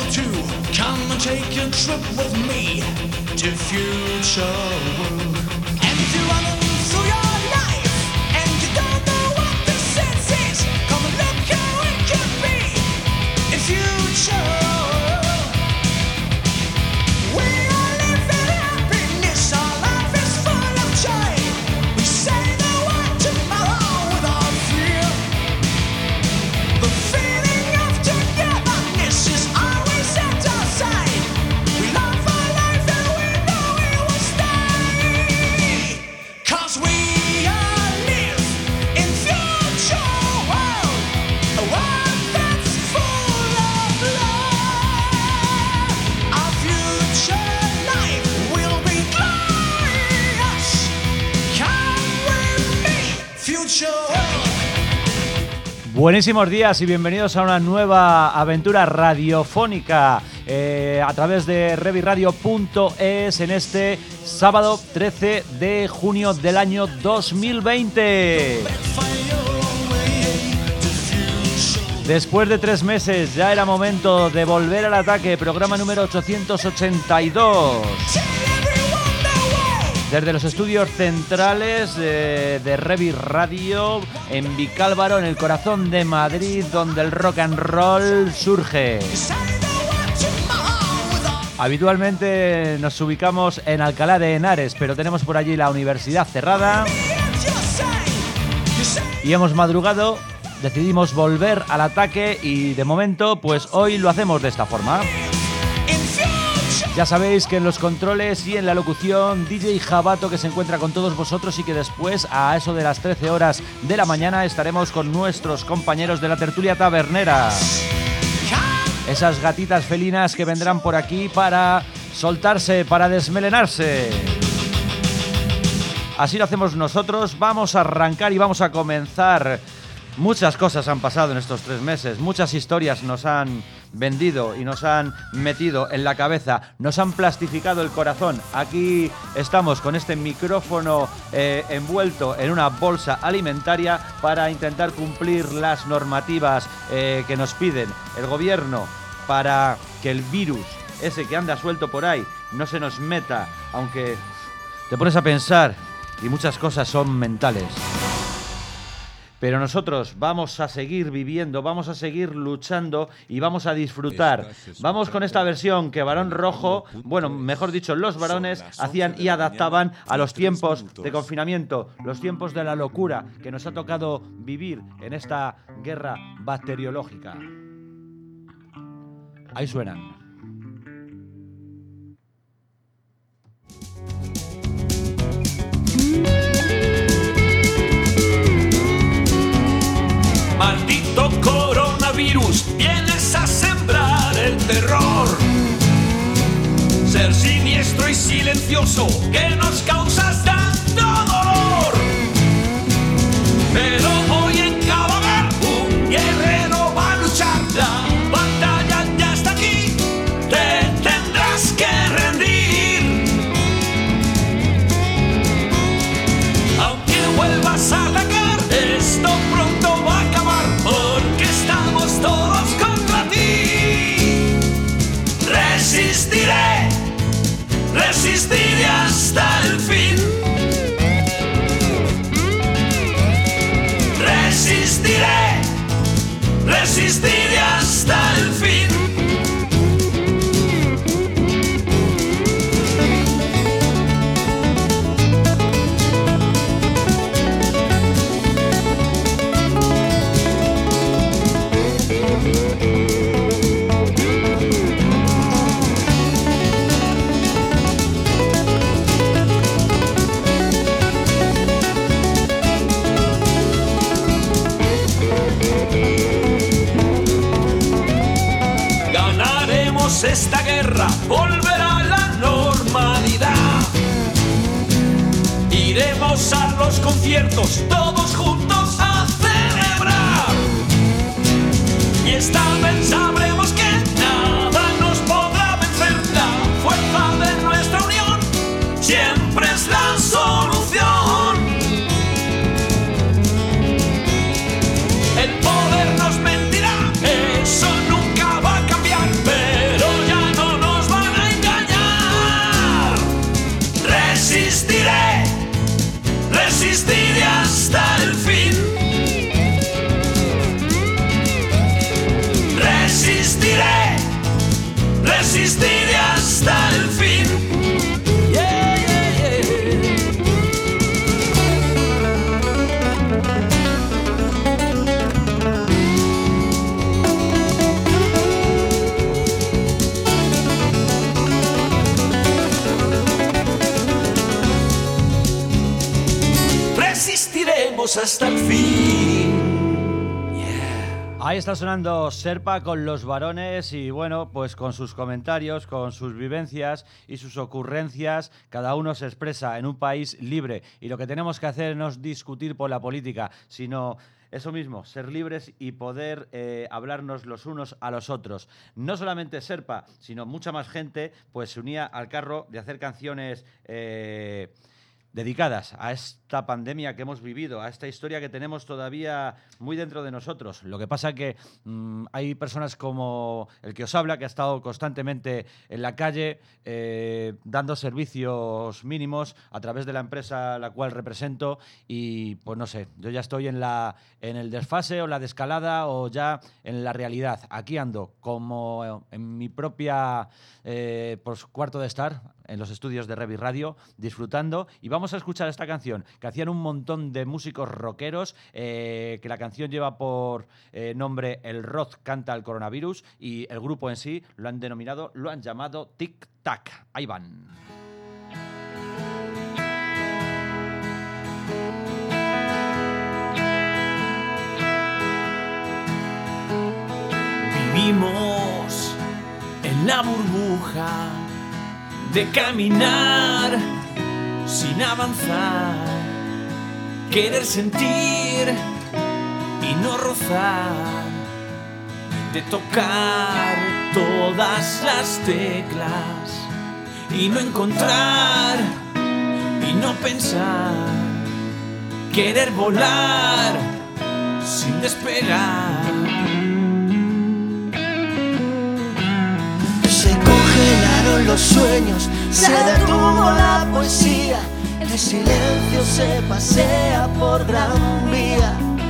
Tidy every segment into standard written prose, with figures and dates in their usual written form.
to come and take a trip with me to future world. And if you're running through your life and you don't know what the sense is, come and look how it could be in future. Buenísimos días y bienvenidos a una nueva aventura radiofónica a través de reviradio.es en este sábado 13 de junio del año 2020. Después de 3 meses ya era momento de volver al ataque, programa número 882. Desde los estudios centrales de Revi Radio en Vicálvaro, en el corazón de Madrid, donde el rock and roll surge. Habitualmente nos ubicamos en Alcalá de Henares, pero tenemos por allí la universidad cerrada y hemos madrugado, decidimos volver al ataque y de momento pues hoy lo hacemos de esta forma. Ya sabéis que en los controles y en la locución DJ Jabato, que se encuentra con todos vosotros y que después a eso de las 13 horas de la mañana estaremos con nuestros compañeros de la tertulia tabernera. Esas gatitas felinas que vendrán por aquí para soltarse, para desmelenarse. Así lo hacemos nosotros, vamos a arrancar y vamos a comenzar. Muchas cosas han pasado en estos 3 meses, muchas historias nos han vendido y nos han metido en la cabeza, nos han plastificado el corazón. Aquí estamos con este micrófono envuelto en una bolsa alimentaria para intentar cumplir las normativas que nos piden el gobierno para que el virus, ese que anda suelto por ahí, no se nos meta, aunque te pones a pensar y muchas cosas son mentales. Pero nosotros vamos a seguir viviendo, vamos a seguir luchando y vamos a disfrutar. Vamos con esta versión que Barón Rojo, bueno, mejor dicho, los varones hacían y adaptaban a los tiempos de confinamiento, los tiempos de la locura que nos ha tocado vivir en esta guerra bacteriológica. Ahí suenan. Maldito coronavirus, vienes a sembrar el terror. Ser siniestro y silencioso, que nos causas tanto dolor. Pero hoy en cada hogar un guerrero va a luchar. La batalla ya está aquí, te tendrás que rendir. Aunque vuelvas a atacar, esto pronto va a acabar, porque estamos todos contra ti. Resistiré, resistiré hasta el fin. Resistiré, resistiré hasta el fin. Esta guerra volverá a la normalidad. Iremos a los conciertos todos juntos a celebrar. Y esta vez sabremos que nada nos podrá vencer. La fuerza de nuestra unión siempre es la solución. El poder nos mentirá, eso nunca va a cambiar, pero resistiré hasta el fin. Resistiré, resistiré hasta el fin. Yeah, yeah, yeah. Resistiremos hasta el fin. Ahí está sonando Serpa con Los Varones y bueno, pues con sus comentarios, con sus vivencias y sus ocurrencias, cada uno se expresa en un país libre y lo que tenemos que hacer no es discutir por la política, sino eso mismo, ser libres y poder hablarnos los unos a los otros. No solamente Serpa, sino mucha más gente pues se unía al carro de hacer canciones dedicadas a esta pandemia que hemos vivido, a esta historia que tenemos todavía muy dentro de nosotros. Lo que pasa que hay personas como el que os habla, que ha estado constantemente en la calle dando servicios mínimos a través de la empresa a la cual represento y pues no sé, yo ya estoy en el desfase o la descalada o ya en la realidad. Aquí ando como en mi propia pues, cuarto de estar en los estudios de Revi Radio, disfrutando, y vamos a escuchar esta canción que hacían un montón de músicos rockeros, que la canción lleva por nombre El rock canta el coronavirus, y el grupo en sí lo han llamado Tic Tac. Ahí van. Vivimos en la burbuja de caminar sin avanzar, querer sentir y no rozar, de tocar todas las teclas y no encontrar y no pensar, querer volar sin despegar. Se congelaron los sueños, se detuvo la poesía, el silencio se pasea por Gran Vía.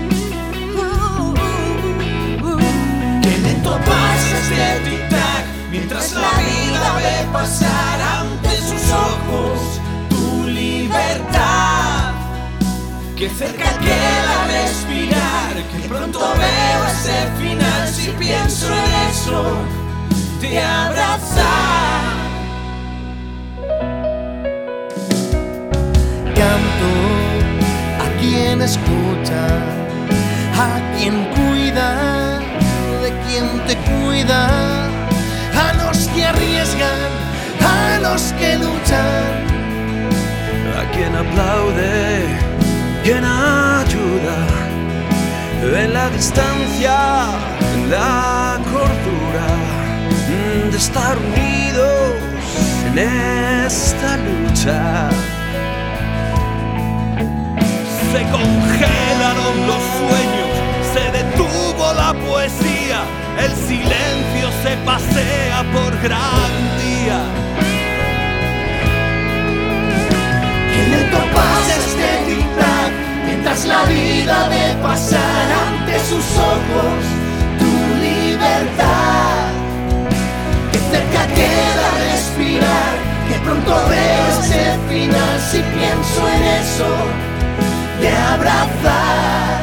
Qué lento pasa este tic-tac, mientras la vida ve pasar ante sus ojos tu libertad. Qué cerca queda respirar, que pronto veo ese final, si pienso en eso de abrazar. Canto a quien escucha, a quien cuida, de quien te cuida, a los que arriesgan, a los que luchan, A quien aplaude, quien ayuda, en la distancia, en la cordura, de estar unidos en esta lucha. Se congelaron los sueños, se detuvo la poesía, el silencio se pasea por Gran Vía. que lento pasa este tic-tac, mientras la vida ve pasar ante sus ojos tu libertad. Que cerca queda respirar, que pronto veo ese final, si pienso en eso de abrazar.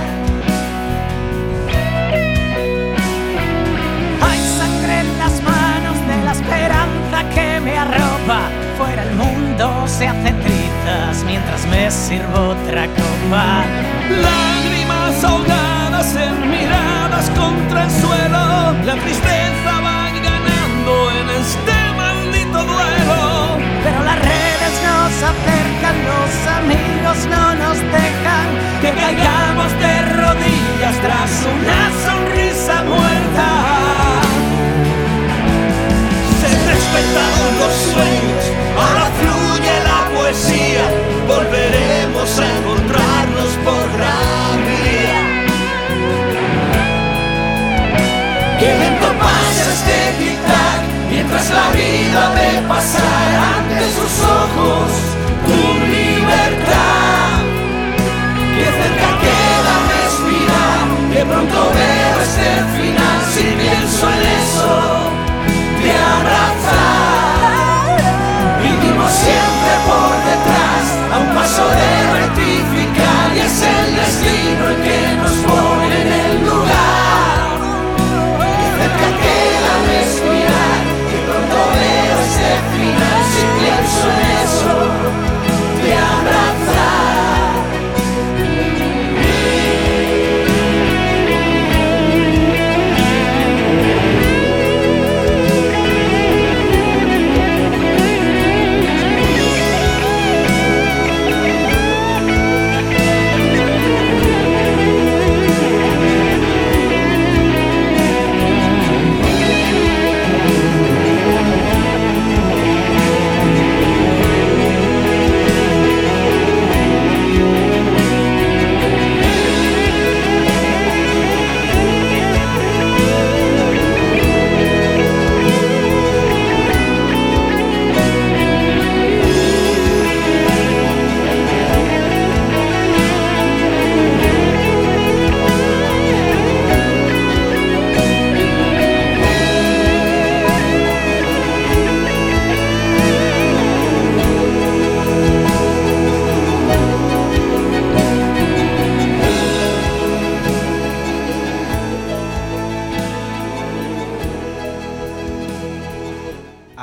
Hay sangre en las manos de la esperanza que me arropa. Fuera el mundo se hace trizas mientras me sirvo otra copa. Lágrimas ahogadas en miradas contra el suelo, la tristeza va ganando en este maldito duelo. Pero las redes nos acercan, los amigos no nos dejan Que caigamos de rodillas tras una sonrisa muerta. Se despertaron los sueños, ahora fluye la poesía, volveremos a encontrarnos por Gran Vía. Qué lento pasa este tic-tac, mientras la vida ve pasar ante sus ojos tu libertad.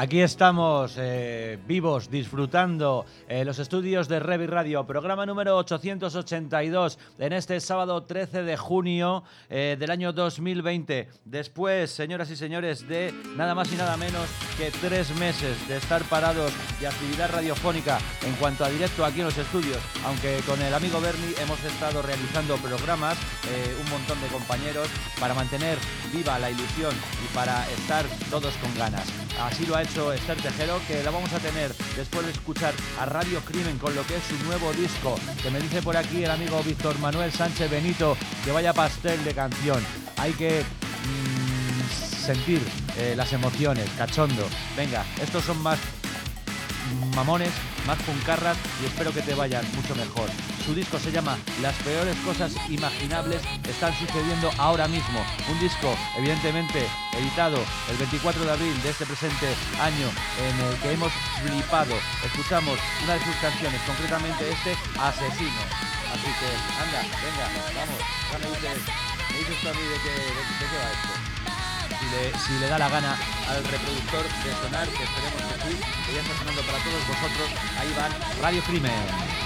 Aquí estamos vivos, disfrutando los estudios de Revi Radio, programa número 882 en este sábado 13 de junio del año 2020. Después, señoras y señores, de nada más y nada menos que 3 meses de estar parados de actividad radiofónica en cuanto a directo aquí en los estudios, aunque con el amigo Bernie hemos estado realizando programas, un montón de compañeros, para mantener viva la ilusión y para estar todos con ganas. Así lo ha hecho Esther Tejero, que la vamos a tener después de escuchar a Radio Crimen con lo que es su nuevo disco, que me dice por aquí el amigo Víctor Manuel Sánchez Benito que vaya pastel de canción. Hay que sentir las emociones, cachondo. Venga, estos son más mamones, más puncarras y espero que te vayan mucho mejor. Su disco se llama Las peores cosas imaginables están sucediendo ahora mismo. Un disco evidentemente editado el 24 de abril de este presente año, en el que hemos flipado. Escuchamos una de sus canciones, concretamente Asesino. Así que anda, venga, vamos. Ya me dices tú a mí de qué va esto. Si le da la gana al reproductor de sonar, que esperemos que sí, que ya está sonando para todos vosotros. Ahí van Radio Crimen.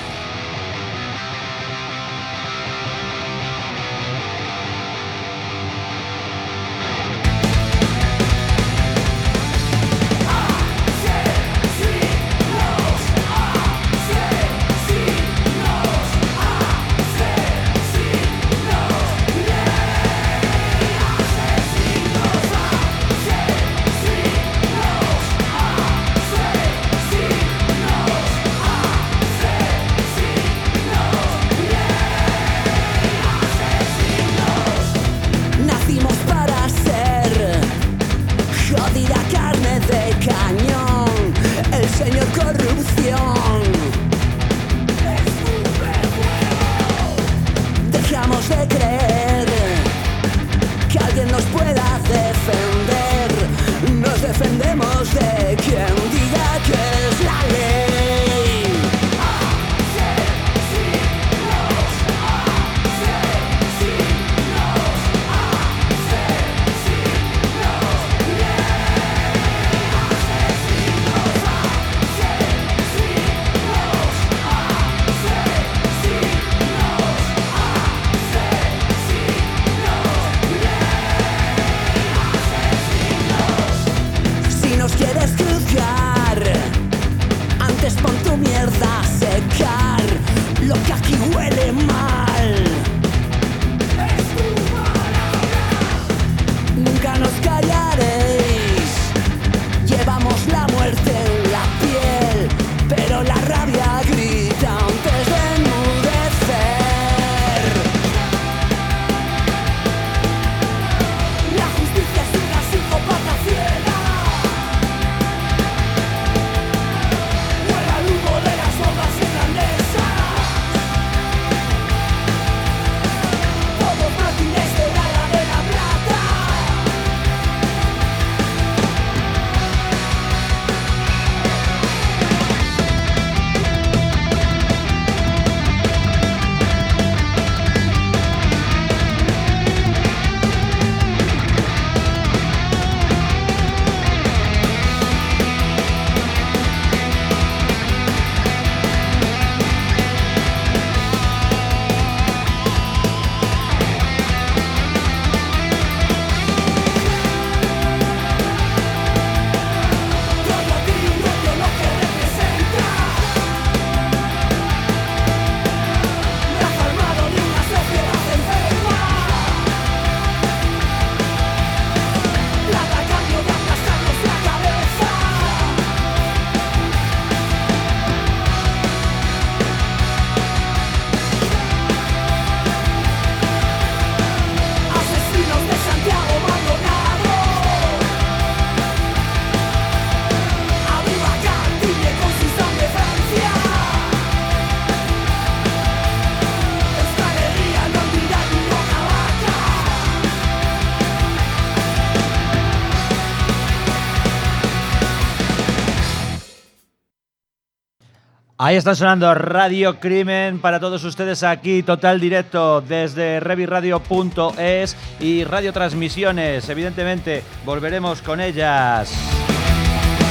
Ahí está sonando Radio Crimen para todos ustedes aquí, total directo desde reviradio.es y radiotransmisiones. Evidentemente volveremos con ellas.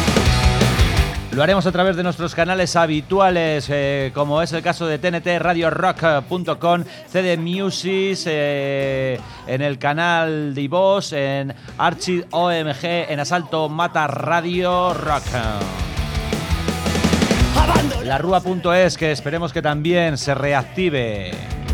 Lo haremos a través de nuestros canales habituales, como es el caso de TNT, radiorock.com, CD Music, en el canal de iVoox, en Archie OMG, en Asalto Mata Radio Rock. Larrua.es, que esperemos que también se reactive.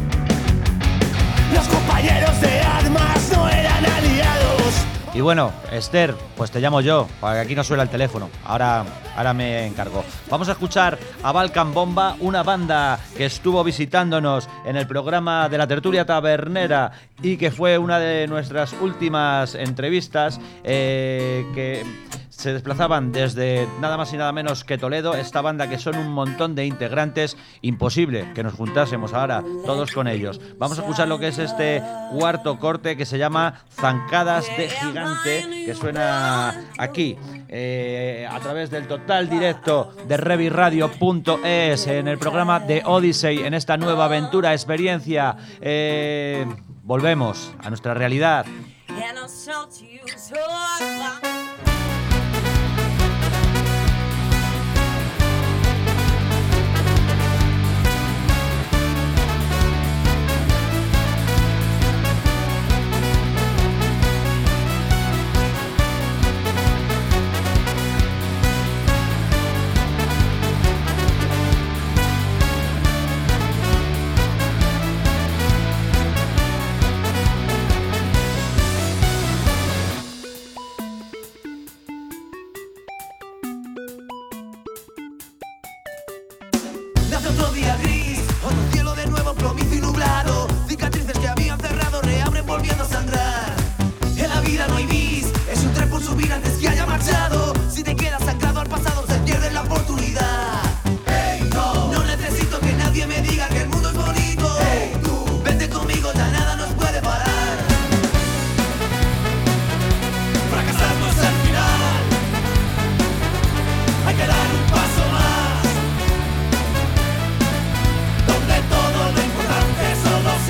Los compañeros de armas no eran aliados. Y bueno, Esther, pues te llamo yo, para que aquí no suena el teléfono. Ahora me encargo. Vamos a escuchar a Balkan Bomba, una banda que estuvo visitándonos en el programa de la Tertulia Tabernera y que fue una de nuestras últimas entrevistas, que se desplazaban desde nada más y nada menos que Toledo. Esta banda, que son un montón de integrantes, imposible que nos juntásemos ahora todos con ellos. Vamos a escuchar lo que es este cuarto corte, que se llama Zancadas de Gigante, que suena aquí a través del total directo de ReviRadio.es en el programa de Odyssey, en esta nueva aventura, experiencia. Volvemos a nuestra realidad. Otro día gris, otro cielo de nuevo promiso y nublado. Cicatrices que habían cerrado reabren volviendo a sangrar. En la vida no hay bis, es un tren por subir antes que haya marchado. Si te quedas anclado al pasado se pierde la oportunidad. Hey, no necesito que nadie me diga que el mundo es bonito. Hey, tú, vente conmigo, ya nada nos puede parar. Fracasar no es el final, hay que dar un paso más. Todo lo importante solo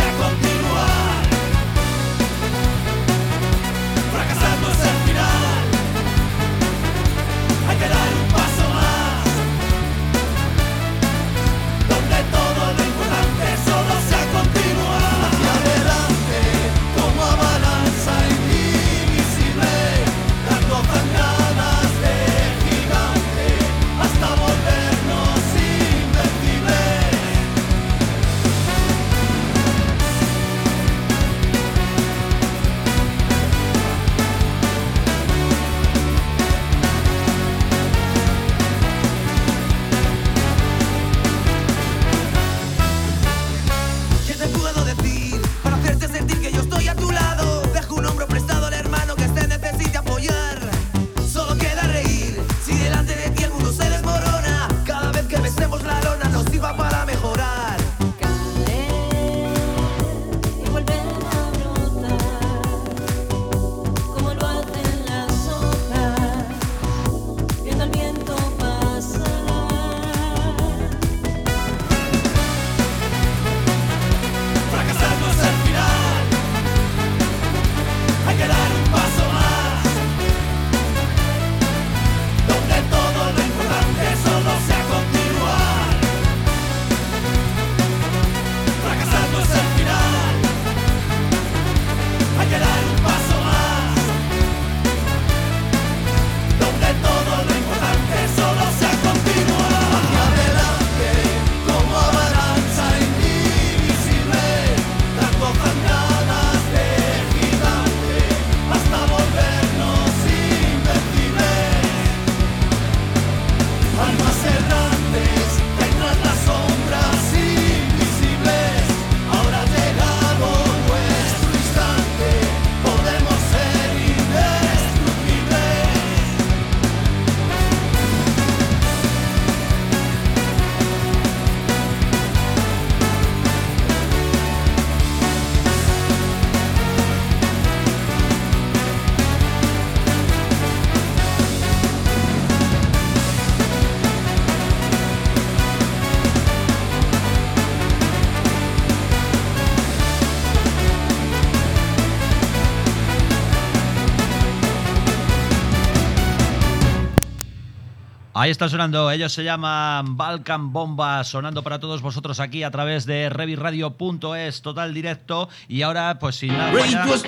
Ahí está sonando, ellos se llaman Balkan Bomba, sonando para todos vosotros aquí a través de reviradio.es, total directo. Y ahora, pues sin nada, tenemos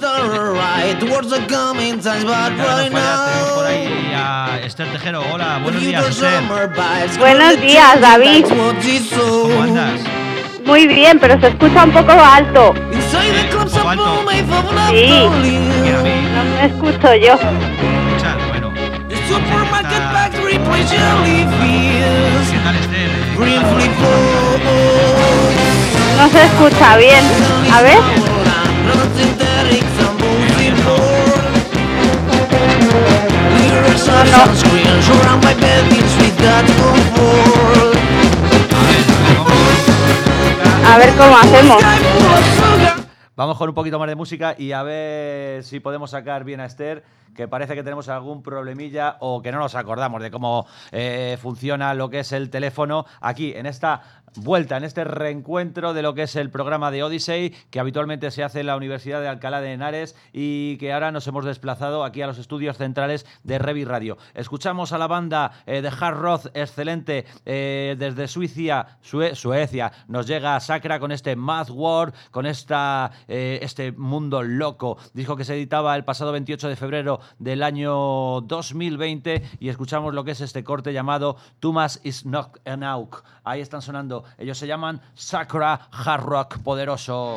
por ahí a Esther Tejero. Hola, buenos días, Esther. Buenos días, David. ¿Cómo andas? Muy bien, pero se escucha un poco alto. ¿Un poco alto? Sí, Mira, a mí, no me escucho yo. escuchar, bueno. ¿Qué tal, Esther? No se escucha bien. A ver. A ver cómo hacemos. Vamos con un poquito más de música y a ver si podemos sacar bien a Esther, que parece que tenemos algún problemilla o que no nos acordamos de cómo funciona lo que es el teléfono aquí en esta vuelta, en este reencuentro de lo que es el programa de Odyssey, que habitualmente se hace en la Universidad de Alcalá de Henares y que ahora nos hemos desplazado aquí a los estudios centrales de Revi Radio. Escuchamos a la banda de hard rock excelente desde Suecia. Nos llega Sacra con este Mad World, con este mundo loco. Disco que se editaba el pasado 28 de febrero del año 2020 y escuchamos lo que es este corte llamado Tumas is not enough. Ahí están sonando. Ellos se llaman Sacra Hard Rock Poderoso.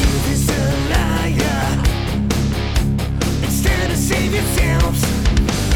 Save yourselves.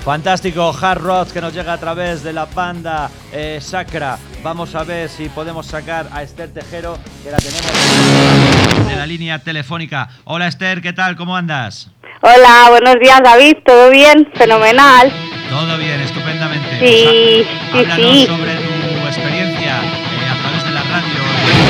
Fantástico hard rock que nos llega a través de la banda Sacra. Vamos a ver si podemos sacar a Esther Tejero, que la tenemos de la línea telefónica. Hola Esther, ¿qué tal? ¿Cómo andas? Hola, buenos días, David. ¿Todo bien? Fenomenal. Todo bien, estupendamente. Sí, Háblanos sí. sobre tu experiencia a través de la radio.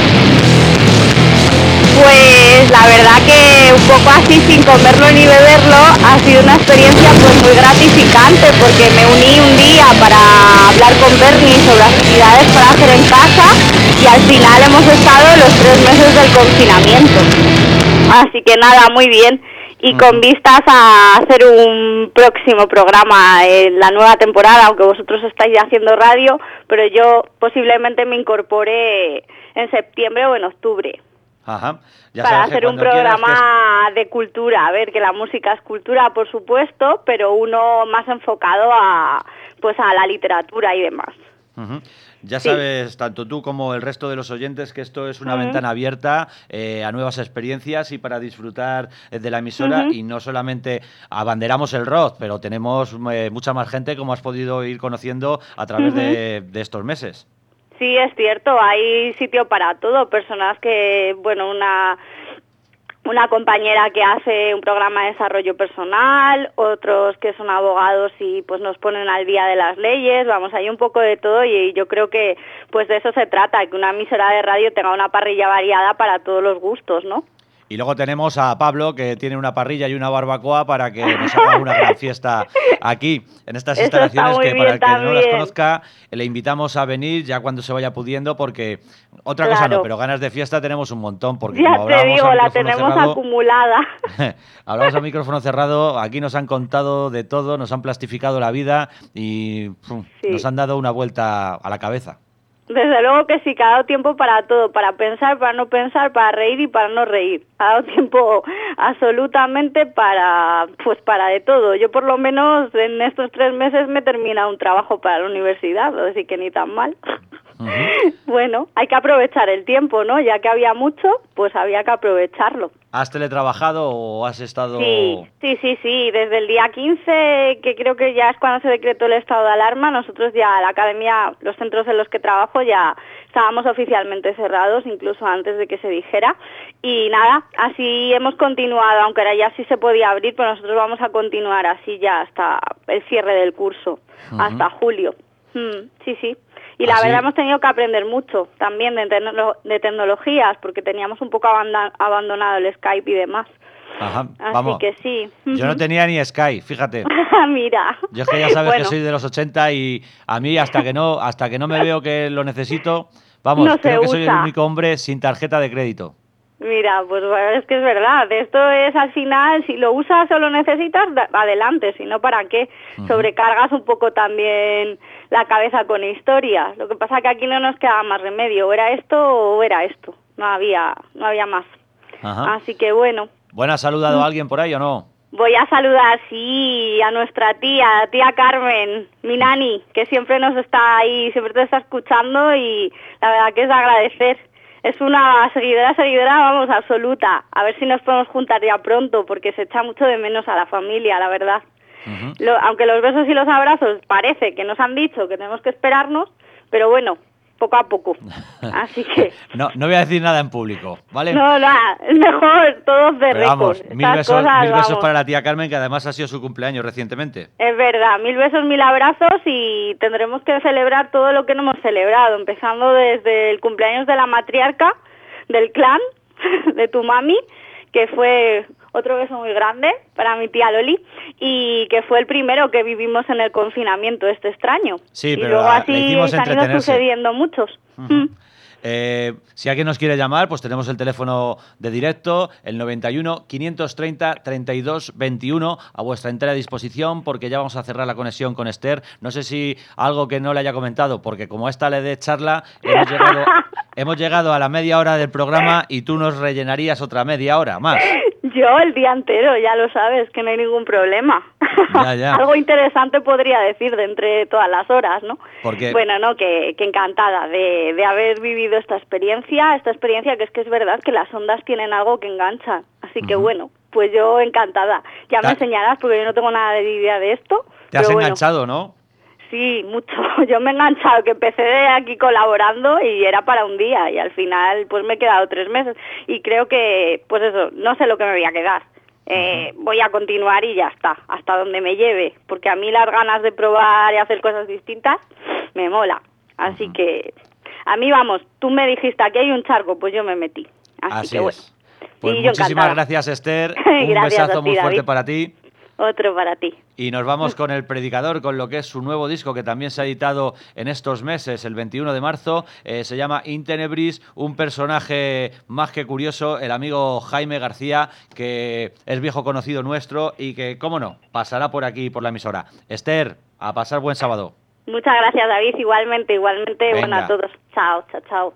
Pues la verdad que un poco así sin comerlo ni beberlo ha sido una experiencia pues muy gratificante, porque me uní un día para hablar con Bernie sobre actividades para hacer en casa y al final hemos estado los 3 meses del confinamiento. Así que nada, muy bien. Y con vistas a hacer un próximo programa en la nueva temporada, aunque vosotros estáis haciendo radio, pero yo posiblemente me incorpore en septiembre o en octubre. Ajá. Ya Para sabes que hacer un cuando quieras, programa de cultura, a ver, que la música es cultura, por supuesto, pero uno más enfocado a la literatura y demás. Ujú. Ya Sí. sabes, tanto tú como el resto de los oyentes, que esto es una ventana abierta a nuevas experiencias y para disfrutar de la emisora. Y no solamente abanderamos el rock, pero tenemos mucha más gente, como has podido ir conociendo a través de estos meses. Sí, es cierto, hay sitio para todo, personas que, bueno, una compañera que hace un programa de desarrollo personal, otros que son abogados y pues nos ponen al día de las leyes, vamos, hay un poco de todo y yo creo que pues de eso se trata, que una emisora de radio tenga una parrilla variada para todos los gustos, ¿no? Y luego tenemos a Pablo, que tiene una parrilla y una barbacoa para que nos haga una gran fiesta aquí, en estas Eso instalaciones, está muy que para el que bien no las también. conozca, le invitamos a venir ya cuando se vaya pudiendo, porque otra cosa Claro. no, pero ganas de fiesta tenemos un montón, porque Ya como te hablábamos digo, a la micrófono tenemos cerrado, acumulada. hablamos a micrófono cerrado, aquí nos han contado de todo, nos han plastificado la vida y Sí. nos han dado una vuelta a la cabeza. Desde luego que sí, que ha dado tiempo para todo, para pensar, para no pensar, para reír y para no reír. Ha dado tiempo absolutamente para de todo. Yo por lo menos en estos 3 meses me he terminado un trabajo para la universidad, así que ni tan mal. Bueno, hay que aprovechar el tiempo, ¿no? Ya que había mucho, pues había que aprovecharlo. ¿Has teletrabajado o has estado...? Sí. Desde el día 15, que creo que ya es cuando se decretó el estado de alarma, nosotros ya, la academia, los centros en los que trabajo ya estábamos oficialmente cerrados, incluso antes de que se dijera. Y nada, así hemos continuado, aunque ahora ya sí se podía abrir, pero nosotros vamos a continuar así ya hasta el cierre del curso, hasta julio. Sí. Y la Así- verdad hemos tenido que aprender mucho también de tecnologías, porque teníamos un poco abandonado el Skype y demás. Ajá, Así vamos. que sí. Yo no tenía ni Sky, fíjate. Mira. Yo es que ya sabes Bueno, que soy de los 80 y a mí hasta que no me veo que lo necesito, vamos, No se creo que soy el usa. único hombre sin tarjeta de crédito. Mira, pues bueno, es que es verdad. Esto es al final, si lo usas o lo necesitas, adelante. Si no, ¿para qué? Sobrecargas un poco también la cabeza con historias. Lo que pasa que aquí no nos quedaba más remedio. O era esto o era esto. No había más. Ajá. Así que bueno. Bueno, ¿has saludado a alguien por ahí o no? Voy a saludar, sí, a nuestra tía Carmen, mi nani, que siempre nos está ahí, siempre te está escuchando y la verdad que es de agradecer. Es una seguidora, vamos, absoluta. A ver si nos podemos juntar ya pronto, porque se echa mucho de menos a la familia, la verdad. Aunque los besos y los abrazos parece que nos han dicho que tenemos que esperarnos, pero bueno, poco a poco. Así que... No voy a decir nada en público, ¿vale? No, nada, es mejor todos de Pero vamos, récord. mil Estas besos, cosas, mil besos vamos. para la tía Carmen, que además ha sido su cumpleaños recientemente. Es verdad, 1000 besos, 1000 abrazos y tendremos que celebrar todo lo que no hemos celebrado, empezando desde el cumpleaños de la matriarca del clan, de tu mami, que fue otro beso muy grande para mi tía Loli y que fue el primero que vivimos en el confinamiento este extraño. Sí, y pero luego le así hicimos han ido entretenerse. sucediendo muchos. Si alguien nos quiere llamar, pues tenemos el teléfono de directo, el 91 530 32 21, a vuestra entera disposición, porque ya vamos a cerrar la conexión con Esther. No sé si algo que no le haya comentado, porque como esta le de charla, hemos llegado a la media hora del programa y tú nos rellenarías otra media hora más. Yo el día entero, ya lo sabes, que no hay ningún problema. Ya. Algo interesante podría decir de entre todas las horas, ¿no? Porque... Bueno, no, que encantada de haber vivido esta experiencia que es verdad que las ondas tienen algo que engancha. Así que bueno, pues yo encantada. Ya me enseñarás, porque yo no tengo nada de idea de esto. Te has Pero bueno, enganchado, ¿no? sí, mucho. Yo me he enganchado, que empecé de aquí colaborando y era para un día y al final pues me he quedado 3 meses y creo que, pues eso, no sé lo que me voy a quedar. Voy a continuar y ya está, hasta donde me lleve, porque a mí las ganas de probar y hacer cosas distintas me mola. Así que, a mí vamos, tú me dijiste aquí hay un charco, pues yo me metí. Así que bueno. es. Pues Y yo muchísimas encantada. gracias, Esther. Un Gracias besazo a ti, muy fuerte David. para ti. Otro para ti. Y nos vamos con El Predicador, con lo que es su nuevo disco, que también se ha editado en estos meses, el 21 de marzo. Se llama In Tenebris, un personaje más que curioso, el amigo Jaime García, que es viejo conocido nuestro y que, cómo no, pasará por aquí, por la emisora. Esther, a pasar buen sábado. Muchas gracias, David. Igualmente, Venga. bueno, a todos. Chao, chao, chao.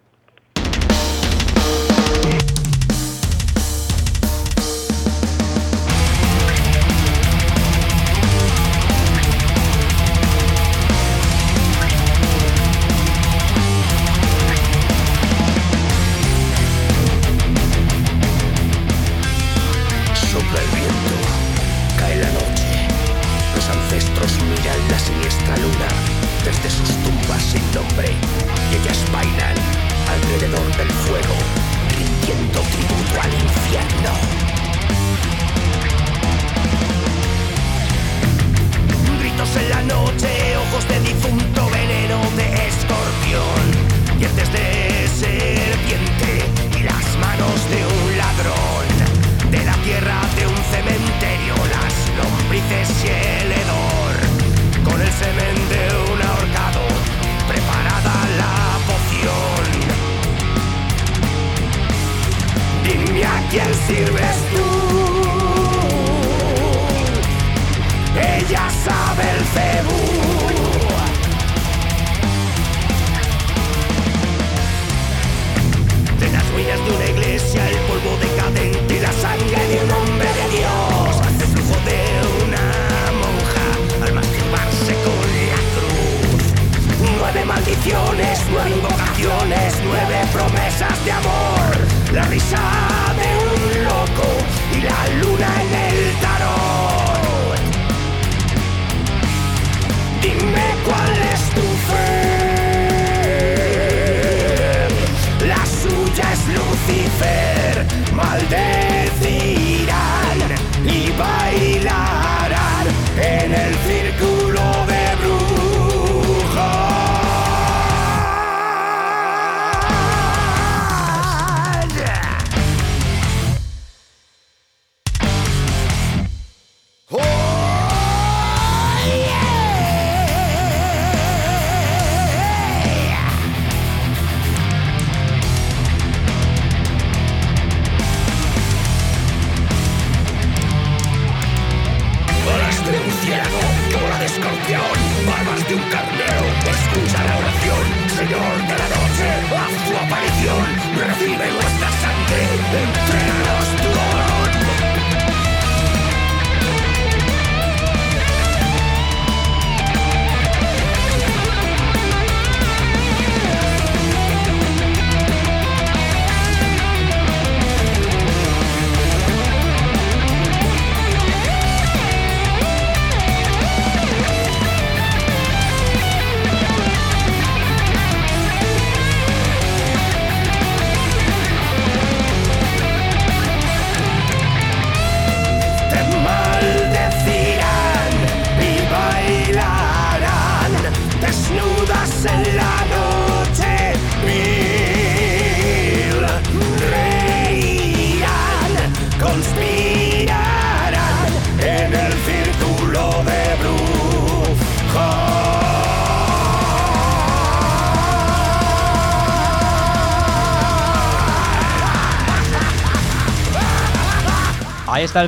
Sopla el viento, cae la noche. Los ancestros miran la siniestra luna desde sus tumbas sin nombre y ellas bailan alrededor del fuego, rindiendo tributo al infierno. Gritos en la noche, ojos de difunto, veneno de escorpión, dientes de serpiente y las manos de un ladrón. De la tierra de un cementerio, las lombrices y el hedor, con el semen de un ahorcado, preparada la poción. Dime a quién sirves tú. Ella sabe el cebú. De las ruinas de una iglesia, el polvo decadente y la sangre de un hombre de Dios, el flujo de una monja al masturbarse con la cruz. 9 maldiciones, 9 invocaciones, 9 promesas de amor, la risa de un loco y la luna en el tarot. Dime cuál es tu fe. La suya es Lucifer. Maldecirán y bailarán en el círculo de brujas. Alas de murciélago, cola de escorpión, barbas de un carnero, escucha la oración. Señor de la noche, haz tu aparición, recibe nuestra sangre, entréganos tu don. Te maldecirán y bailarán desnudas en la noche. Mil reirán, conspirarán en el círculo de Ahí está el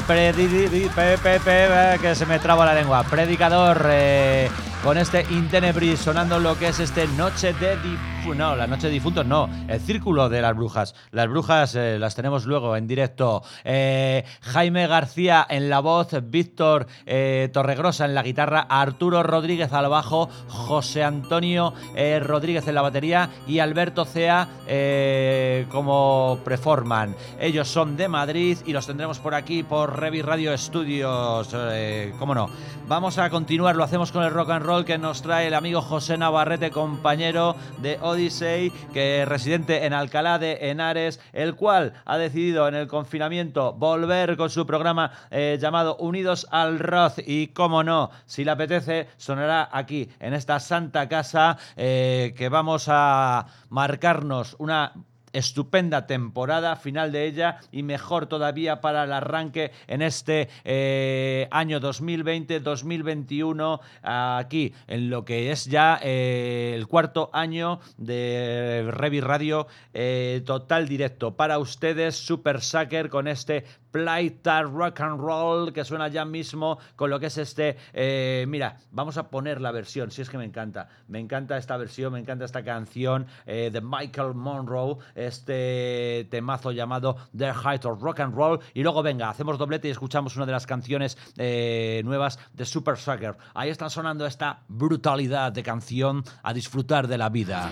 que se me traba la lengua. Predicador, con este In Tenebris sonando lo que es este Noche de No, la noche de difuntos no, el círculo de las brujas. Las brujas las tenemos luego en directo. Jaime García en la voz, Víctor Torregrosa en la guitarra, Arturo Rodríguez al bajo, José Antonio Rodríguez en la batería y Alberto Cea como performan. Ellos son de Madrid y los tendremos por aquí por Revi Radio Studios, cómo no. Vamos a continuar, lo hacemos con el rock and roll que nos trae el amigo José Navarrete, compañero de Odyssey, que es residente en Alcalá de Henares, el cual ha decidido en el confinamiento volver con su programa llamado Unidos al Rock, y cómo no, si le apetece, sonará aquí en esta santa casa que vamos a marcarnos una estupenda temporada, final de ella, y mejor todavía para el arranque en este año 2020-2021, aquí en lo que es ya el cuarto año de Revi Radio, total directo para ustedes, Super Sucker, con este Play That Rock and Roll que suena ya mismo con lo que es este mira, vamos a poner la versión, si es que me encanta esta versión, me encanta esta canción de Michael Monroe, este temazo llamado The Height of Rock and Roll, y luego venga, hacemos doblete y escuchamos una de las canciones nuevas de Super Sucker. Ahí está sonando esta brutalidad de canción, a disfrutar de la vida.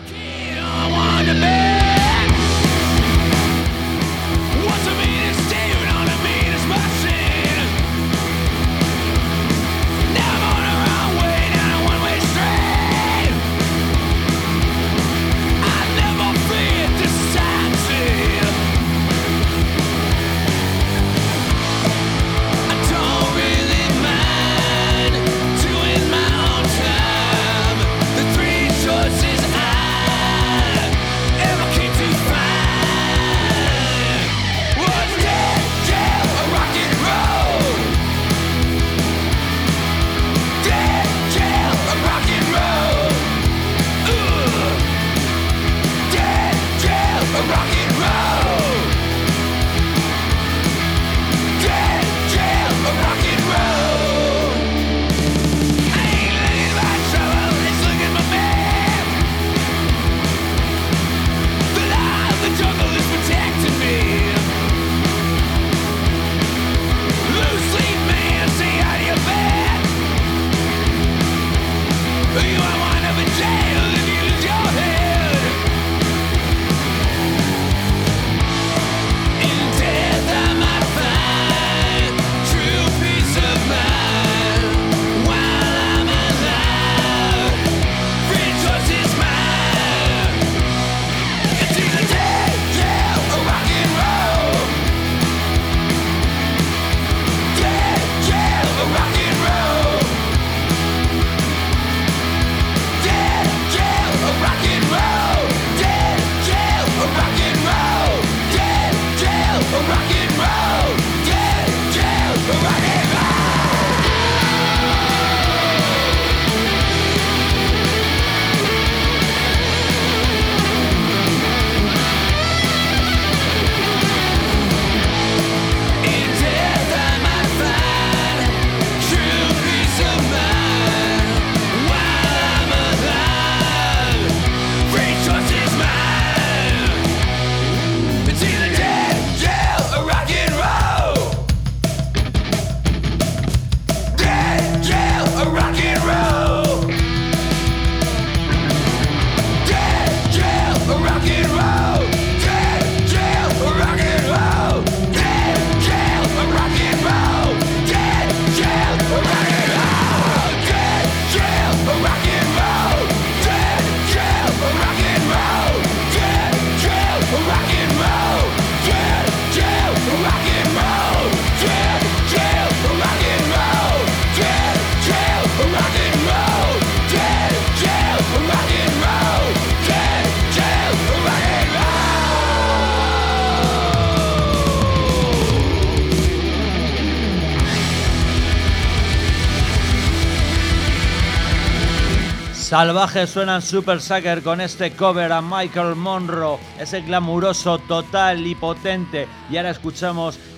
Salvajes suenan Super Sucker con este cover a Michael Monroe, ese glamuroso, total y potente. Y ahora escuchamos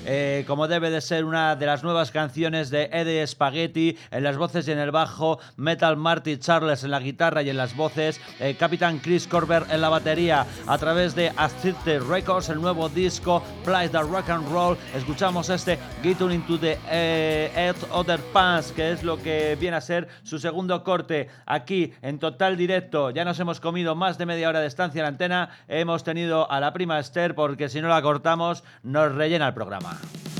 como debe de ser, una de las nuevas canciones de Eddie Spaghetti en las voces y en el bajo, Metal Marty Charles en la guitarra y en las voces, Capitán Chris Corber en la batería. A través de Ascite Records, el nuevo disco Play the Rock and Roll, escuchamos este Get Into the Other Pants, que es lo que viene a ser su segundo corte aquí en total directo. Ya nos hemos comido más de media hora de estancia en la antena, hemos tenido a la prima Esther, porque si no la cortamos nos rellena el programa.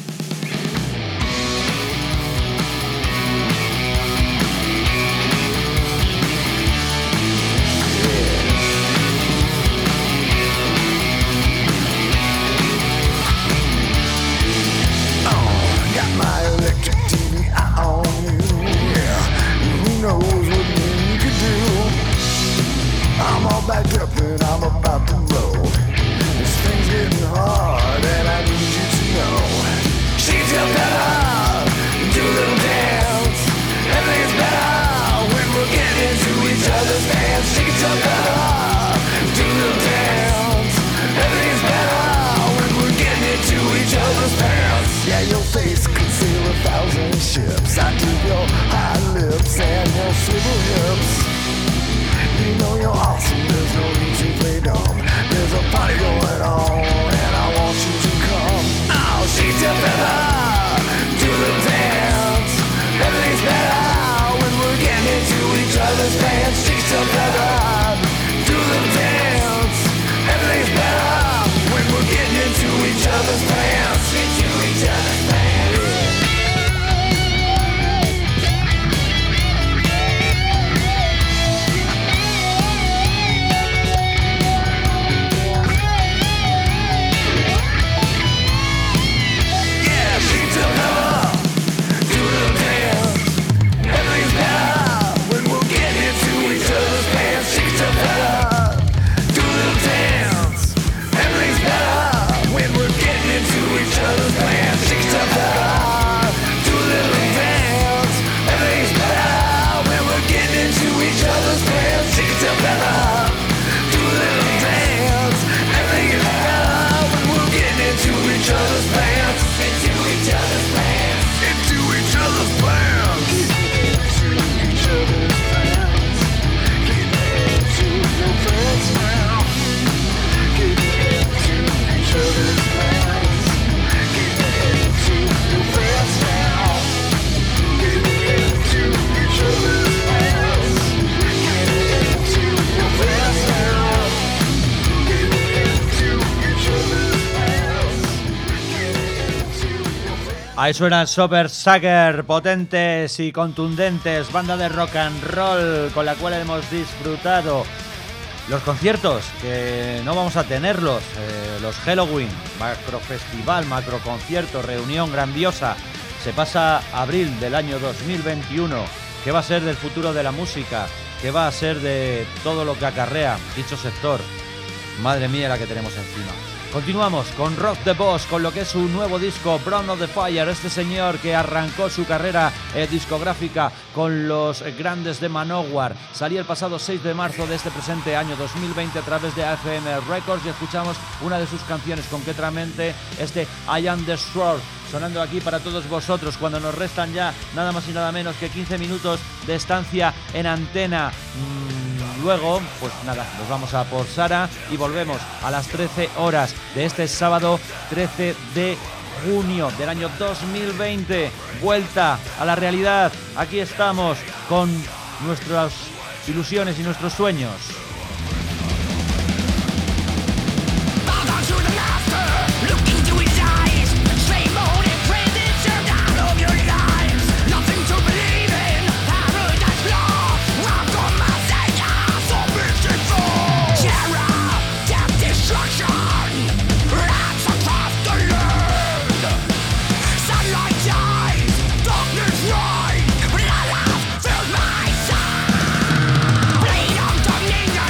Backed up and I'm about to roll. This thing's getting hard and I need you to know. She tell better, do a little dance. Everything's better when we're getting into each other's pants. She can tell better, do a little dance. Everything's better when we're getting into each other's pants. Yeah, your face could sail 1,000 ships. I do your high lips and your swivel hips. You know you're awesome, there's no need to play dumb. There's a party going on and I want you to come. Oh, she's a better, do a little dance. Everything's better when we're getting into each other's pants. She's a better, do a little dance. Everything's better when we're getting into each other's pants. Into each other's pants. Ahí suenan Super Sucker, potentes y contundentes, banda de rock and roll con la cual hemos disfrutado. Los conciertos, que no vamos a tenerlos, los Halloween, macro festival, macro concierto, reunión grandiosa. Se pasa abril del año 2021. ¿Qué va a ser del futuro de la música? ¿Qué va a ser de todo lo que acarrea dicho sector? Madre mía la que tenemos encima. Continuamos con Rock the Boss, con lo que es su nuevo disco, Brown of the Fire. Este señor que arrancó su carrera discográfica con los grandes de Manowar. Salió el pasado 6 de marzo de este presente año 2020 a través de AFM Records y escuchamos una de sus canciones, concretamente este I Am The Sword, sonando aquí para todos vosotros cuando nos restan ya nada más y nada menos que 15 minutos de estancia en antena. Luego, pues nada, nos vamos a por Sara y volvemos a las 13 horas de este sábado 13 de junio del año 2020. Vuelta a la realidad. Aquí estamos con nuestras ilusiones y nuestros sueños. Bleed on the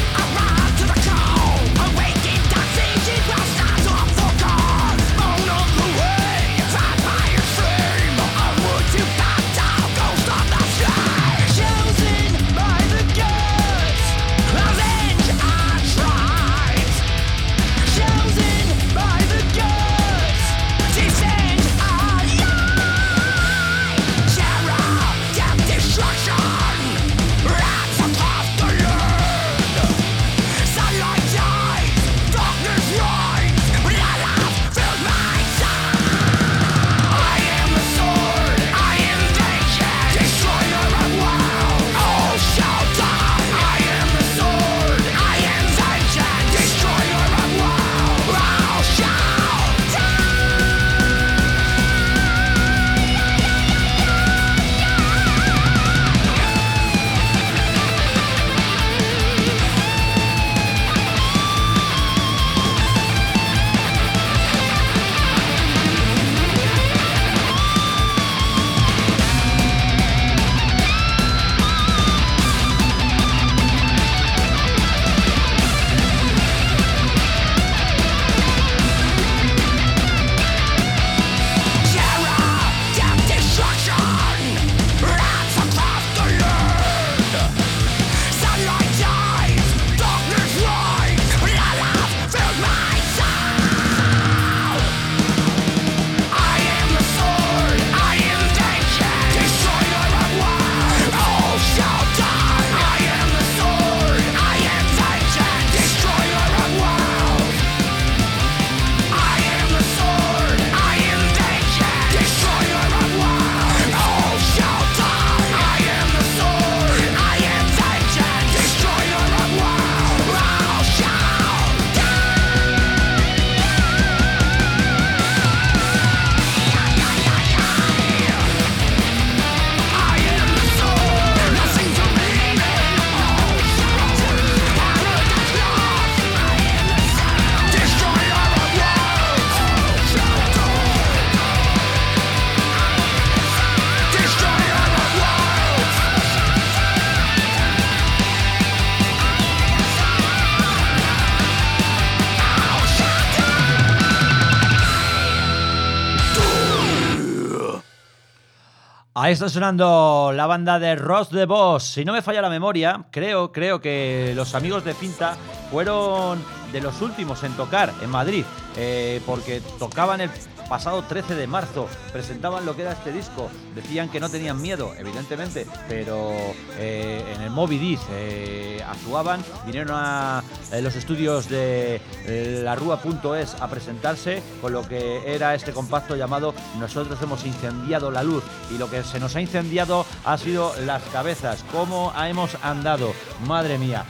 Ahí está sonando la banda de Ross the Boss. Si no me falla la memoria, creo que los amigos de Finta fueron de los últimos en tocar en Madrid, porque tocaban el pasado 13 de marzo, presentaban lo que era este disco, decían que no tenían miedo, evidentemente, pero en el Moby Diz actuaban, vinieron a los estudios de larrua.es a presentarse con lo que era este compacto llamado Nosotros hemos incendiado la luz, y lo que se nos ha incendiado ha sido las cabezas, cómo hemos andado, madre mía.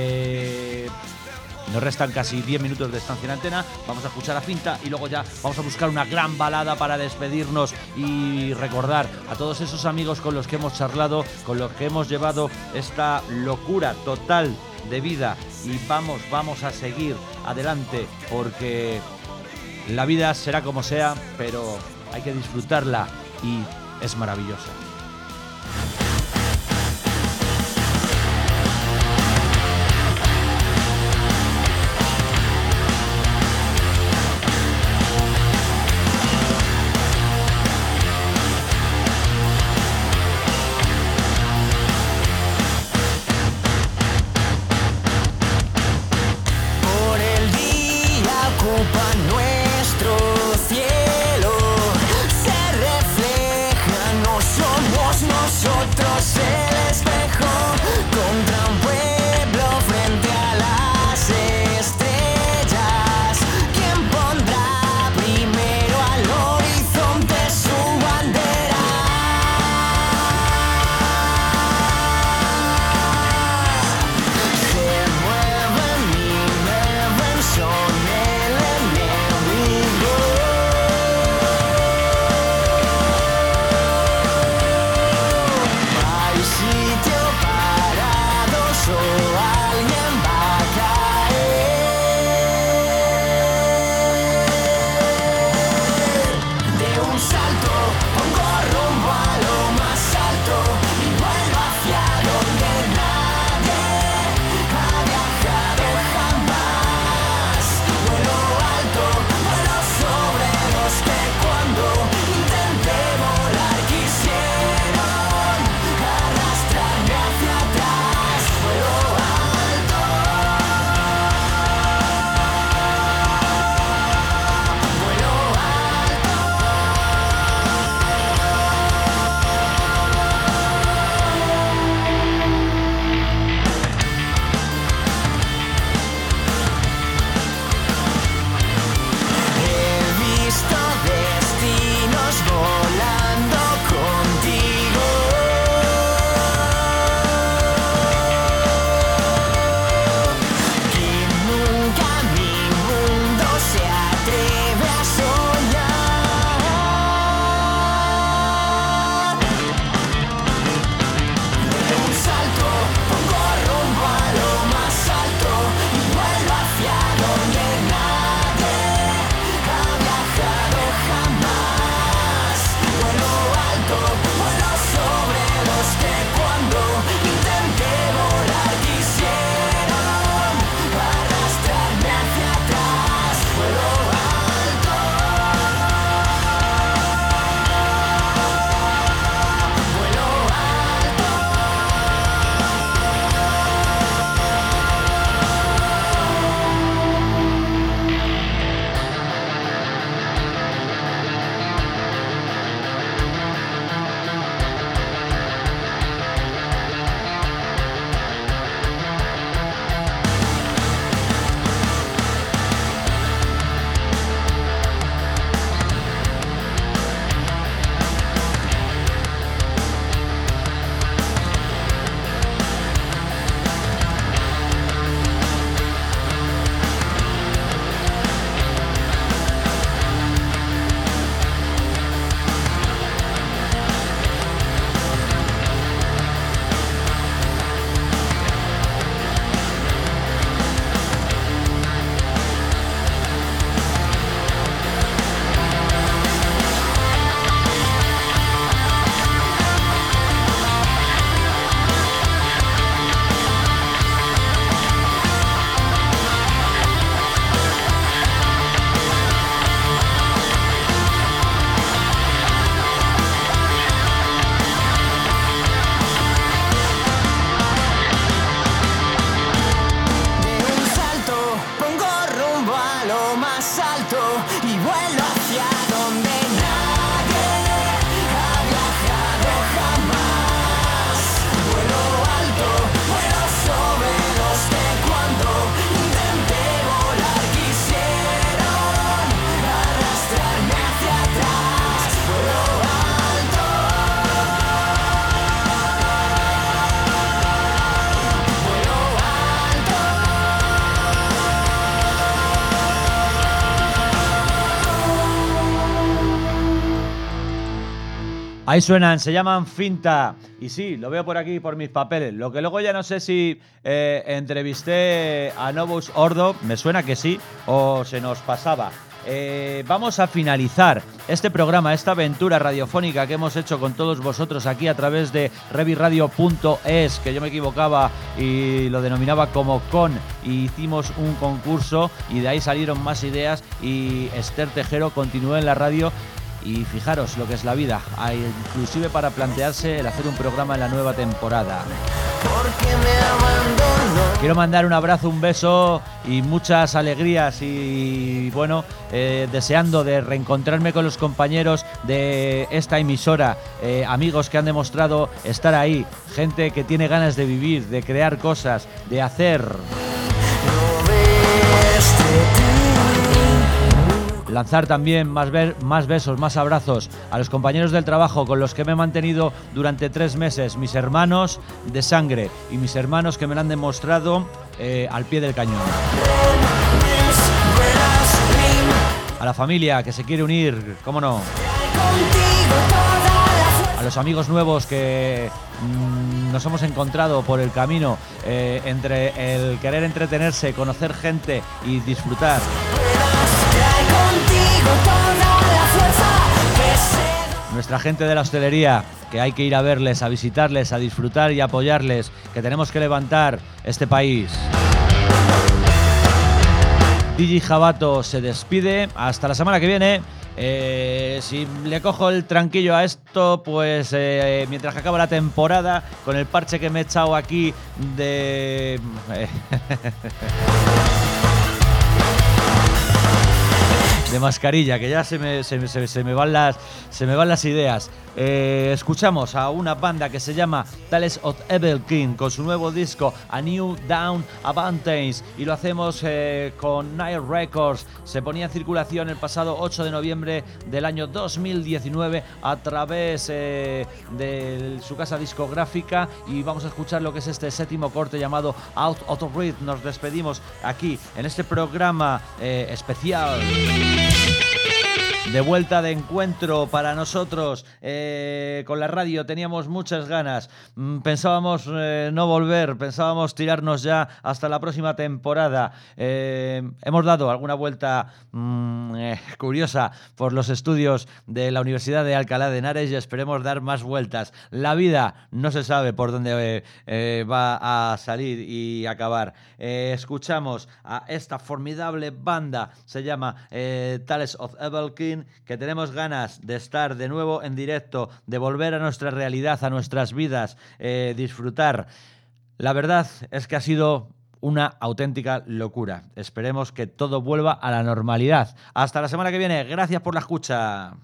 Nos restan casi 10 minutos de estancia en antena. Vamos a escuchar a Finta y luego ya vamos a buscar una gran balada para despedirnos y recordar a todos esos amigos con los que hemos charlado, con los que hemos llevado esta locura total de vida. Y vamos a seguir adelante, porque la vida será como sea, pero hay que disfrutarla y es maravillosa. Nosotros el espejo contra un pueblo frente a las estrellas. ¿Quién pondrá primero al horizonte su bandera? Se mueven y mueven, son el enemigo. Ahí suenan, se llaman Finta. Y sí, lo veo por aquí, por mis papeles. Lo que luego ya no sé si entrevisté a Novus Ordo, me suena que sí, o se nos pasaba. Vamos a finalizar este programa, esta aventura radiofónica que hemos hecho con todos vosotros aquí a través de reviradio.es, que yo me equivocaba y lo denominaba como con, y hicimos un concurso y de ahí salieron más ideas y Esther Tejero continuó en la radio. Y fijaros lo que es la vida, inclusive para plantearse el hacer un programa en la nueva temporada. Quiero mandar un abrazo, un beso y muchas alegrías y bueno, deseando de reencontrarme con los compañeros de esta emisora, amigos que han demostrado estar ahí, gente que tiene ganas de vivir, de crear cosas, de hacer. Lanzar también más besos, más abrazos a los compañeros del trabajo con los que me he mantenido durante 3 meses, mis hermanos de sangre y mis hermanos que me lo han demostrado al pie del cañón. A la familia que se quiere unir, cómo no. A los amigos nuevos que nos hemos encontrado por el camino entre el querer entretenerse, conocer gente y disfrutar. Nuestra gente de la hostelería, que hay que ir a verles, a visitarles, a disfrutar y apoyarles, que tenemos que levantar este país. DJ Jabato se despide, hasta la semana que viene. Si le cojo el tranquillo a esto, pues mientras que acaba la temporada, con el parche que me he echado aquí de... de mascarilla, que ya se me van las ideas. Escuchamos a una banda que se llama Tales of Evil King con su nuevo disco A New Dawn Advantage y lo hacemos con Nile Records. Se ponía en circulación el pasado 8 de noviembre del año 2019 a través de su casa discográfica y vamos a escuchar lo que es este 7º corte llamado Out of Reach. Nos despedimos aquí en este programa especial de vuelta, de encuentro para nosotros con la radio. Teníamos muchas ganas, pensábamos no volver, pensábamos tirarnos ya hasta la próxima temporada. Hemos dado alguna vuelta curiosa por los estudios de la Universidad de Alcalá de Henares y esperemos dar más vueltas. La vida no se sabe por dónde va a salir y acabar. Escuchamos a esta formidable banda, se llama Tales of Evil King, que tenemos ganas de estar de nuevo en directo, de volver a nuestra realidad, a nuestras vidas, disfrutar. La verdad es que ha sido una auténtica locura. Esperemos que todo vuelva a la normalidad. Hasta la semana que viene. Gracias por la escucha.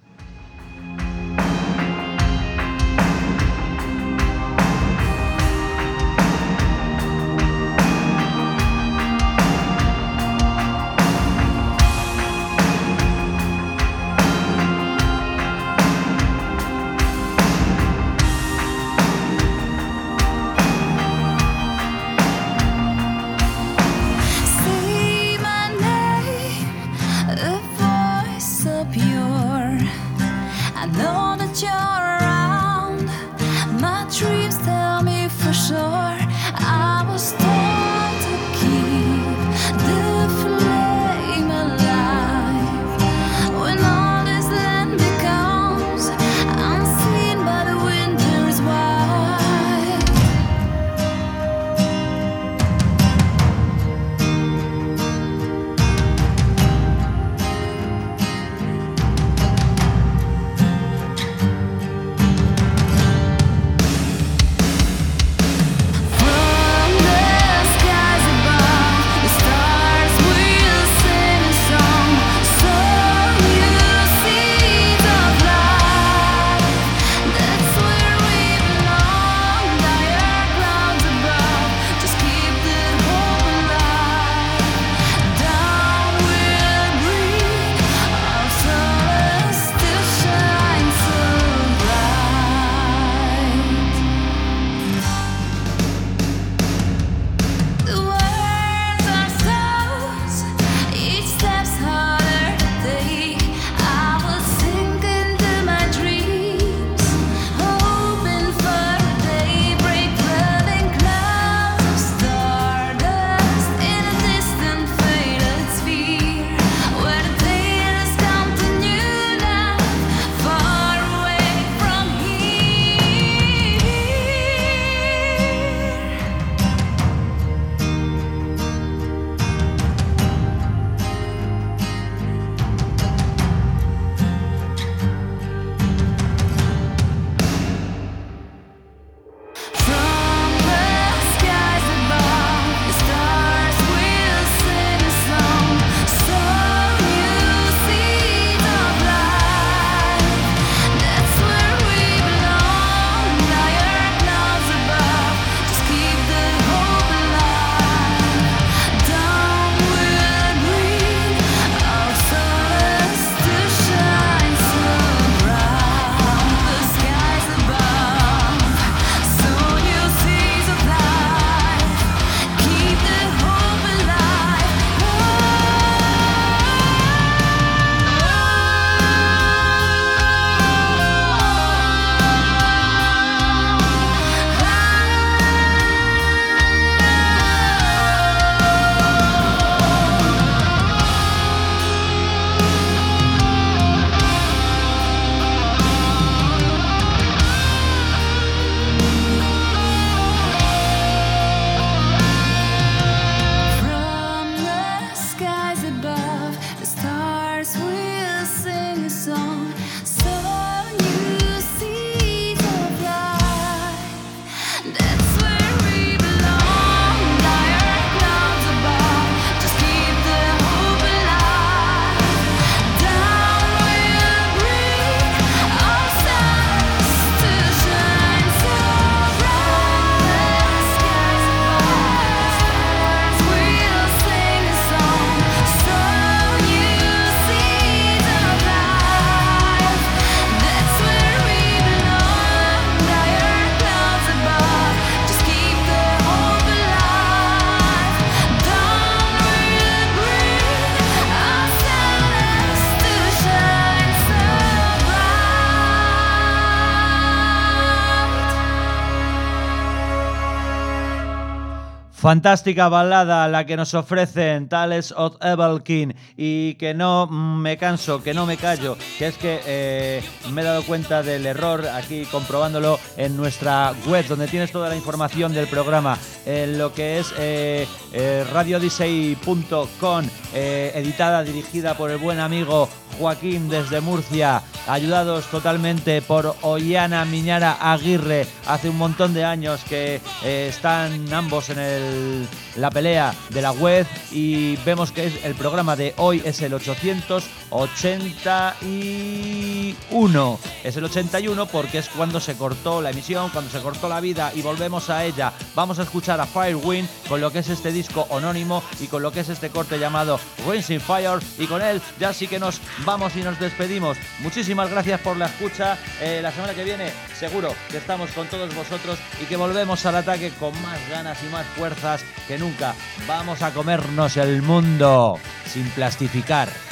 Say my name, a voice of yours. Fantástica balada la que nos ofrecen Tales of Evelyn, y que no me canso, que no me callo, que es que me he dado cuenta del error aquí comprobándolo en nuestra web, donde tienes toda la información del programa, en lo que es radiodisey.com, editada, dirigida por el buen amigo Joaquín desde Murcia, ayudados totalmente por Ollana Miñara Aguirre. Hace un montón de años que están ambos en la pelea de la web, y vemos que el programa de hoy es el 881. Es el 81 porque es cuando se cortó la emisión, cuando se cortó la vida, y volvemos a ella. Vamos a escuchar a Firewind con lo que es este disco anónimo y con lo que es este corte llamado Rising Fire, y con él ya sí que nos vamos y nos despedimos. Muchísimas gracias por la escucha. La semana que viene seguro que estamos con todos vosotros y que volvemos al ataque con más ganas y más fuerzas que nunca. Vamos a comernos el mundo sin plastificar.